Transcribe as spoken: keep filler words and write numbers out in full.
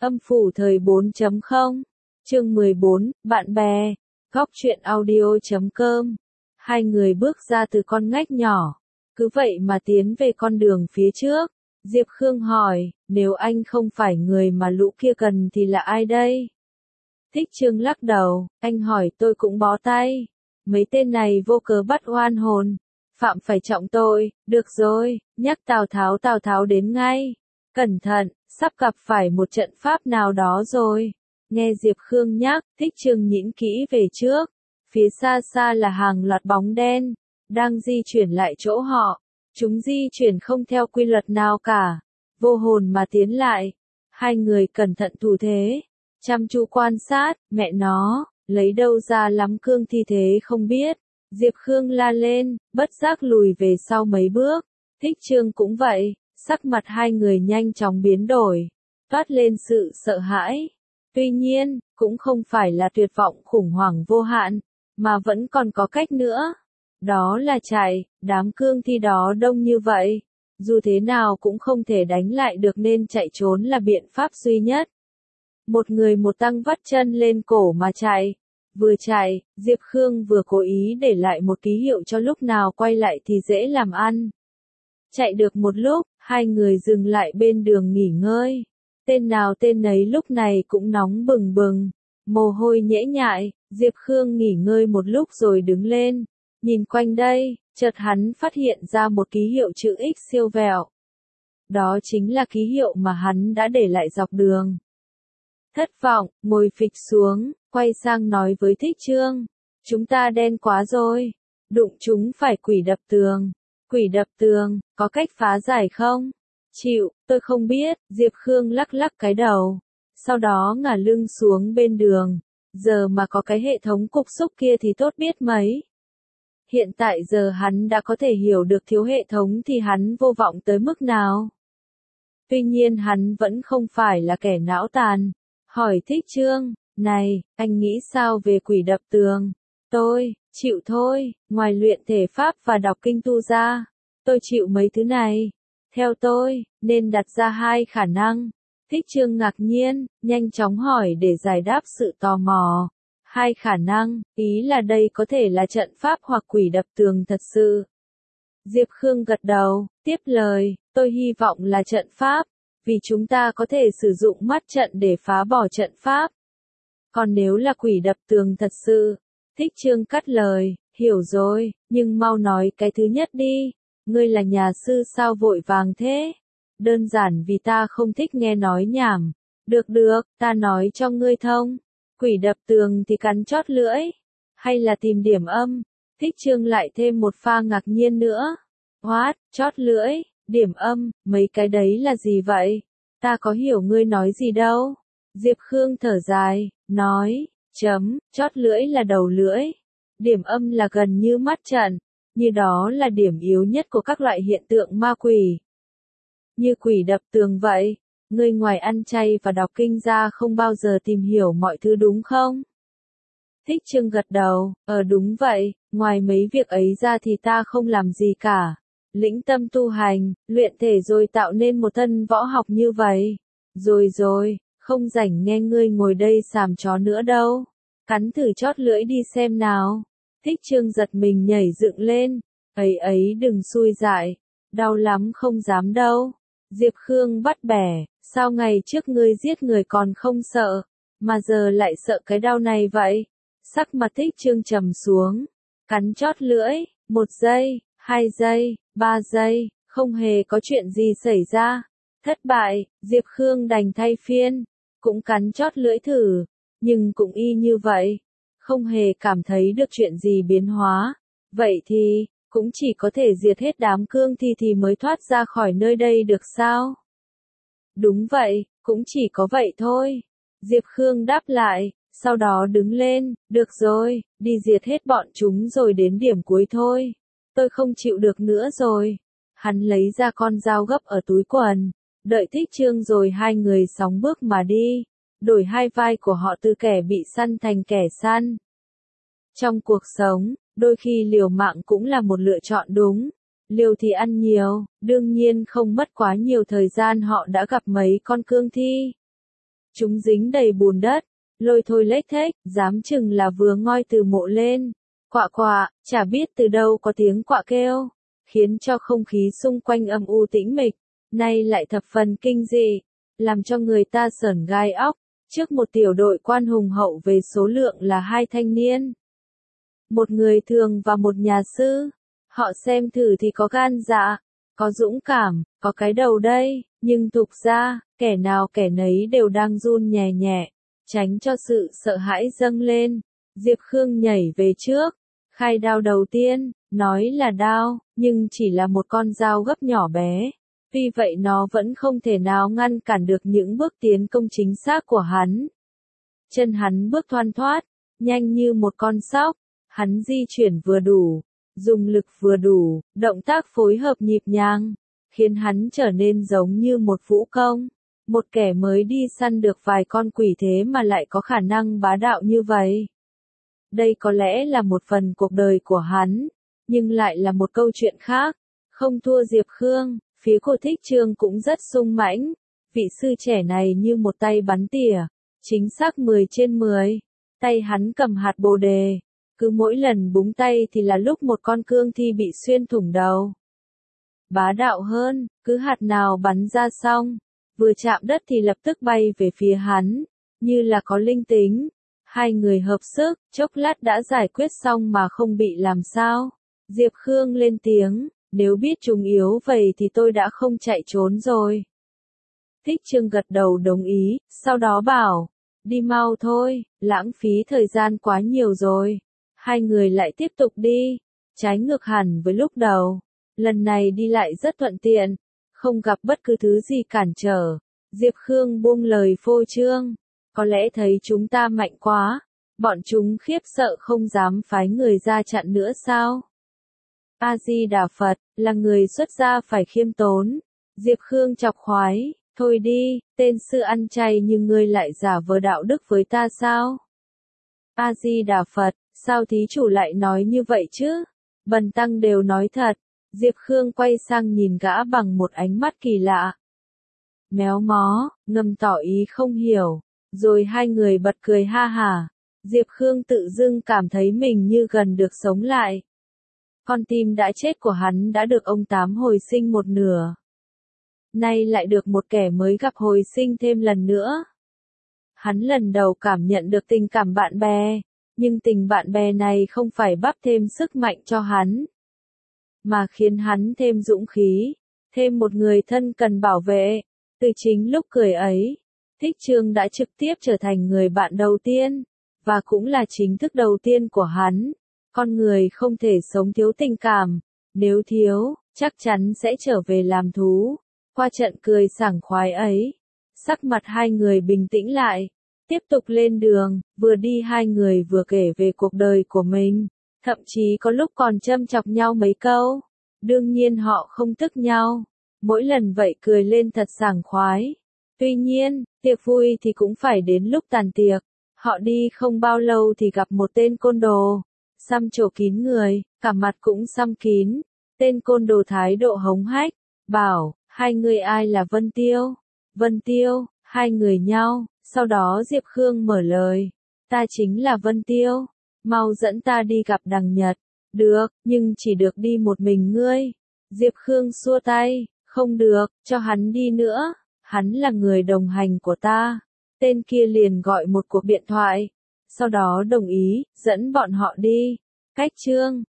Âm phủ thời bốn chấm không. Chương mười bốn, bạn bè. Góc truyện audio chấm com. Hai người bước ra từ con ngách nhỏ. Cứ vậy mà tiến về con đường phía trước. Diệp Khương hỏi, nếu anh không phải người mà lũ kia cần thì là ai đây? Thích Trương lắc đầu, anh hỏi tôi cũng bó tay. Mấy tên này vô cớ bắt oan hồn. Phạm phải trọng tội, được rồi, nhắc Tào Tháo Tào Tháo đến ngay. Cẩn thận, sắp gặp phải một trận pháp nào đó rồi. Nghe Diệp Khương nhắc, Thích Trương nhĩn kỹ về trước. Phía xa xa là hàng loạt bóng đen, đang di chuyển lại chỗ họ. Chúng di chuyển không theo quy luật nào cả, vô hồn mà tiến lại. Hai người cẩn thận thủ thế, chăm chú quan sát, mẹ nó, lấy đâu ra lắm cương thi thế không biết. Diệp Khương la lên, bất giác lùi về sau mấy bước. Thích Trương cũng vậy, sắc mặt hai người nhanh chóng biến đổi, toát lên sự sợ hãi. Tuy nhiên, cũng không phải là tuyệt vọng khủng hoảng vô hạn, mà vẫn còn có cách nữa. Đó là chạy, đám cương thi đó đông như vậy. Dù thế nào cũng không thể đánh lại được nên chạy trốn là biện pháp duy nhất. Một người một tăng vắt chân lên cổ mà chạy. Vừa chạy, Diệp Khương vừa cố ý để lại một ký hiệu cho lúc nào quay lại thì dễ làm ăn. Chạy được một lúc, hai người dừng lại bên đường nghỉ ngơi. Tên nào tên nấy lúc này cũng nóng bừng bừng, mồ hôi nhễ nhại. Diệp Khương nghỉ ngơi một lúc rồi đứng lên, nhìn quanh đây, chợt hắn phát hiện ra một ký hiệu chữ X siêu vẹo. Đó chính là ký hiệu mà hắn đã để lại dọc đường. Thất vọng, ngồi phịch xuống, quay sang nói với Thích Trương, chúng ta đen quá rồi, đụng chúng phải quỷ đập tường. Quỷ đập tường, có cách phá giải không? Chịu, tôi không biết. Diệp Khương lắc lắc cái đầu, sau đó ngả lưng xuống bên đường. Giờ mà có cái hệ thống cục xúc kia thì tốt biết mấy. Hiện tại giờ hắn đã có thể hiểu được thiếu hệ thống thì hắn vô vọng tới mức nào. Tuy nhiên hắn vẫn không phải là kẻ não tàn. Hỏi Thích Trương, này, anh nghĩ sao về quỷ đập tường? Tôi, chịu thôi, ngoài luyện thể pháp và đọc kinh tu ra, tôi chịu mấy thứ này. Theo tôi, nên đặt ra hai khả năng. Thích Trương ngạc nhiên, nhanh chóng hỏi để giải đáp sự tò mò. Hai khả năng, ý là đây có thể là trận pháp hoặc quỷ đập tường thật sự. Diệp Khương gật đầu, tiếp lời, tôi hy vọng là trận pháp, vì chúng ta có thể sử dụng mắt trận để phá bỏ trận pháp. Còn nếu là quỷ đập tường thật sự, Thích Trương cắt lời, hiểu rồi, nhưng mau nói cái thứ nhất đi, ngươi là nhà sư sao vội vàng thế? Đơn giản vì ta không thích nghe nói nhảm. Được được, ta nói cho ngươi thông. Quỷ đập tường thì cắn chót lưỡi, hay là tìm điểm âm? Thích Trương lại thêm một pha ngạc nhiên nữa. What, chót lưỡi, điểm âm, mấy cái đấy là gì vậy? Ta có hiểu ngươi nói gì đâu. Diệp Khương thở dài, nói, chấm, chót lưỡi là đầu lưỡi. Điểm âm là gần như mắt trận, như đó là điểm yếu nhất của các loại hiện tượng ma quỷ. Như quỷ đập tường vậy, ngươi ngoài ăn chay và đọc kinh ra không bao giờ tìm hiểu mọi thứ đúng không? Thích Trương gật đầu, ờ đúng vậy, ngoài mấy việc ấy ra thì ta không làm gì cả. Lĩnh tâm tu hành, luyện thể rồi tạo nên một thân võ học như vậy. Rồi rồi, không rảnh nghe ngươi ngồi đây xàm chó nữa đâu. Cắn thử chót lưỡi đi xem nào. Thích Trương giật mình nhảy dựng lên. Ấy ấy đừng xui dại, đau lắm không dám đâu. Diệp Khương bắt bẻ, sao ngày trước ngươi giết người còn không sợ, mà giờ lại sợ cái đau này vậy? Sắc mặt Thích Trương trầm xuống, cắn chót lưỡi, một giây, hai giây, ba giây, không hề có chuyện gì xảy ra. Thất bại, Diệp Khương đành thay phiên, cũng cắn chót lưỡi thử, nhưng cũng y như vậy, không hề cảm thấy được chuyện gì biến hóa. Vậy thì, cũng chỉ có thể diệt hết đám cương thi thì mới thoát ra khỏi nơi đây được sao? Đúng vậy, cũng chỉ có vậy thôi. Diệp Khương đáp lại, sau đó đứng lên, được rồi, đi diệt hết bọn chúng rồi đến điểm cuối thôi. Tôi không chịu được nữa rồi. Hắn lấy ra con dao gấp ở túi quần, đợi Thích Trương rồi hai người sóng bước mà đi, đổi hai vai của họ từ kẻ bị săn thành kẻ săn. Trong cuộc sống, đôi khi liều mạng cũng là một lựa chọn đúng. Liều thì ăn nhiều, đương nhiên không mất quá nhiều thời gian họ đã gặp mấy con cương thi. Chúng dính đầy bùn đất, lôi thôi lếch thếch, dám chừng là vừa ngoi từ mộ lên. Quạ quạ, chả biết từ đâu có tiếng quạ kêu, khiến cho không khí xung quanh âm u tĩnh mịch, nay lại thập phần kinh dị, làm cho người ta sởn gai óc, trước một tiểu đội quan hùng hậu về số lượng là hai thanh niên. Một người thường và một nhà sư, họ xem thử thì có gan dạ, có dũng cảm, có cái đầu đây, nhưng thực ra, kẻ nào kẻ nấy đều đang run nhè nhẹ, tránh cho sự sợ hãi dâng lên. Diệp Khương nhảy về trước, khai đao đầu tiên, nói là đao, nhưng chỉ là một con dao gấp nhỏ bé. Vì vậy nó vẫn không thể nào ngăn cản được những bước tiến công chính xác của hắn. Chân hắn bước thoăn thoát, nhanh như một con sóc, hắn di chuyển vừa đủ, dùng lực vừa đủ, động tác phối hợp nhịp nhàng, khiến hắn trở nên giống như một vũ công, một kẻ mới đi săn được vài con quỷ thế mà lại có khả năng bá đạo như vậy. Đây có lẽ là một phần cuộc đời của hắn, nhưng lại là một câu chuyện khác, không thua Diệp Khương. Phía của Thích Trương cũng rất sung mãnh, vị sư trẻ này như một tay bắn tỉa, chính xác mười trên mười, tay hắn cầm hạt bồ đề, cứ mỗi lần búng tay thì là lúc một con cương thi bị xuyên thủng đầu. Bá đạo hơn, cứ hạt nào bắn ra xong, vừa chạm đất thì lập tức bay về phía hắn, như là có linh tính. Hai người hợp sức, chốc lát đã giải quyết xong mà không bị làm sao. Diệp Khương lên tiếng. Nếu biết chúng yếu vậy thì tôi đã không chạy trốn rồi. Thích Trương gật đầu đồng ý, sau đó bảo, đi mau thôi, lãng phí thời gian quá nhiều rồi. Hai người lại tiếp tục đi, trái ngược hẳn với lúc đầu. Lần này đi lại rất thuận tiện, không gặp bất cứ thứ gì cản trở. Diệp Khương buông lời phô trương, có lẽ thấy chúng ta mạnh quá, bọn chúng khiếp sợ không dám phái người ra chặn nữa sao? A-di-đà Phật, là người xuất gia phải khiêm tốn. Diệp Khương chọc khoái, thôi đi, tên sư ăn chay nhưng ngươi lại giả vờ đạo đức với ta sao? A-di-đà Phật, sao thí chủ lại nói như vậy chứ? Bần tăng đều nói thật. Diệp Khương quay sang nhìn gã bằng một ánh mắt kỳ lạ. Méo mó, ngầm tỏ ý không hiểu, rồi hai người bật cười ha hả. Diệp Khương tự dưng cảm thấy mình như gần được sống lại. Con tim đã chết của hắn đã được ông Tám hồi sinh một nửa. Nay lại được một kẻ mới gặp hồi sinh thêm lần nữa. Hắn lần đầu cảm nhận được tình cảm bạn bè, nhưng tình bạn bè này không phải bắp thêm sức mạnh cho hắn, mà khiến hắn thêm dũng khí, thêm một người thân cần bảo vệ. Từ chính lúc cười ấy, Thích Trương đã trực tiếp trở thành người bạn đầu tiên, và cũng là chính thức đầu tiên của hắn. Con người không thể sống thiếu tình cảm, nếu thiếu, chắc chắn sẽ trở về làm thú. Qua trận cười sảng khoái ấy, sắc mặt hai người bình tĩnh lại, tiếp tục lên đường, vừa đi hai người vừa kể về cuộc đời của mình, thậm chí có lúc còn châm chọc nhau mấy câu. Đương nhiên họ không tức nhau, mỗi lần vậy cười lên thật sảng khoái. Tuy nhiên, tiệc vui thì cũng phải đến lúc tàn tiệc, họ đi không bao lâu thì gặp một tên côn đồ. Xăm trổ kín người, cả mặt cũng xăm kín. Tên côn đồ thái độ hống hách, bảo, hai người ai là Vân Tiêu? Vân Tiêu, hai người nhau, sau đó Diệp Khương mở lời. Ta chính là Vân Tiêu, mau dẫn ta đi gặp Đằng Nhật. Được, nhưng chỉ được đi một mình ngươi. Diệp Khương xua tay, không được, cho hắn đi nữa, hắn là người đồng hành của ta. Tên kia liền gọi một cuộc điện thoại. Sau đó đồng ý, dẫn bọn họ đi. Cách chương